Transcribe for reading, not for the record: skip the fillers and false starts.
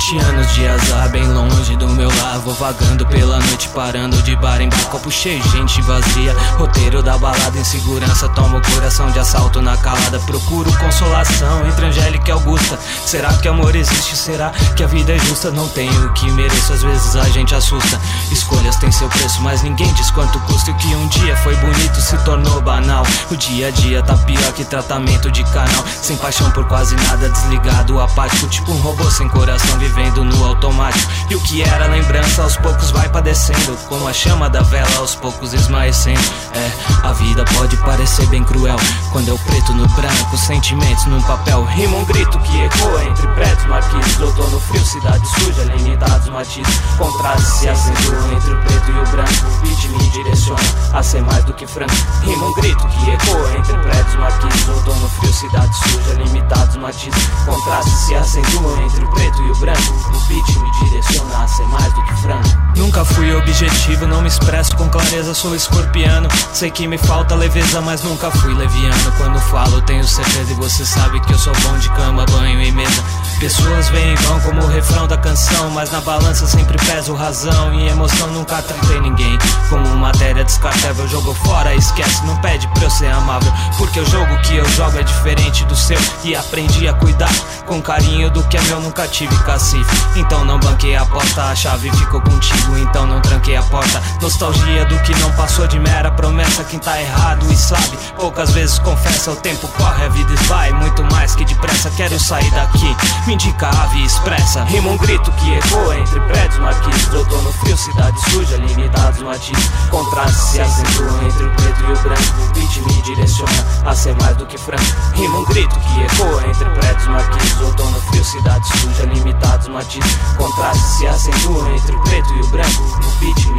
20 anos de azar, bem longe do meu lar. Vou vagando pela noite, parando de bar em bar. Copo cheio, gente vazia, roteiro da balada. Insegurança toma o coração de assalto na calada. Procuro consolação entre Angélica e Augusta. Será que amor existe? Será que a vida é justa? Não tenho o que mereço, às vezes a gente assusta. Escolhas têm seu preço, mas ninguém diz quanto custa. E o que um dia foi bonito se tornou banal. O dia a dia tá pior que tratamento de canal. Sem paixão por quase nada, desligado, apático, tipo um robô sem coração, vivendo no automático. E o que era lembrança aos poucos vai padecendo, como a chama da vela aos poucos esmaecendo. A vida pode parecer bem cruel quando é o preto no branco, sentimentos num papel. Rima um grito que ecoa entre prédios, marquises, outono frio, cidade suja, limitados matizes. Contrastes se acentuam entre o preto e o branco. O beat me direciona a ser mais do que franco. Rima um grito que ecoa entre prédios, marquises, outono frio, cidade suja, limitados matizes. Contrastes se acentuam entre o preto e o branco. O beat me direciona a ser mais do que franco. Nunca fui objetivo, não me expresso com clareza, sou escorpiano. Sei que me falta leveza, mas nunca fui leviano. Quando falo tenho certeza e você sabe que eu sou bom de cama, banho e mesa. Pessoas vêm e vão como o refrão da canção, mas na balança sempre peso razão e emoção. Nunca tratei ninguém como matéria descartável. Jogo fora, esquece, não pede pra eu ser amável, porque o jogo que eu jogo é diferente do seu. E aprendi a cuidar com carinho do que é meu, nunca tive cacife. Então não banquei a aposta, a chave ficou contigo, então não tranquei a porta. Nostalgia do que não passou de mera promessa. Quem tá errado e sabe, poucas vezes confessa. O tempo corre, a vida esvai, muito mais que depressa. Quero sair daqui, me indica a ave expressa. Rima um grito que ecoa entre prédios, marquises, outono frio, cidade suja, limitados matizes. Contrastes se acentuam entre o preto e o branco. O beat me direciona a ser mais do que franco. Rima um grito que ecoa entre prédios, marquises, outono frio, cidade suja, limitados matizes. Contrastes se acentuam entre o preto e o branco. O beat me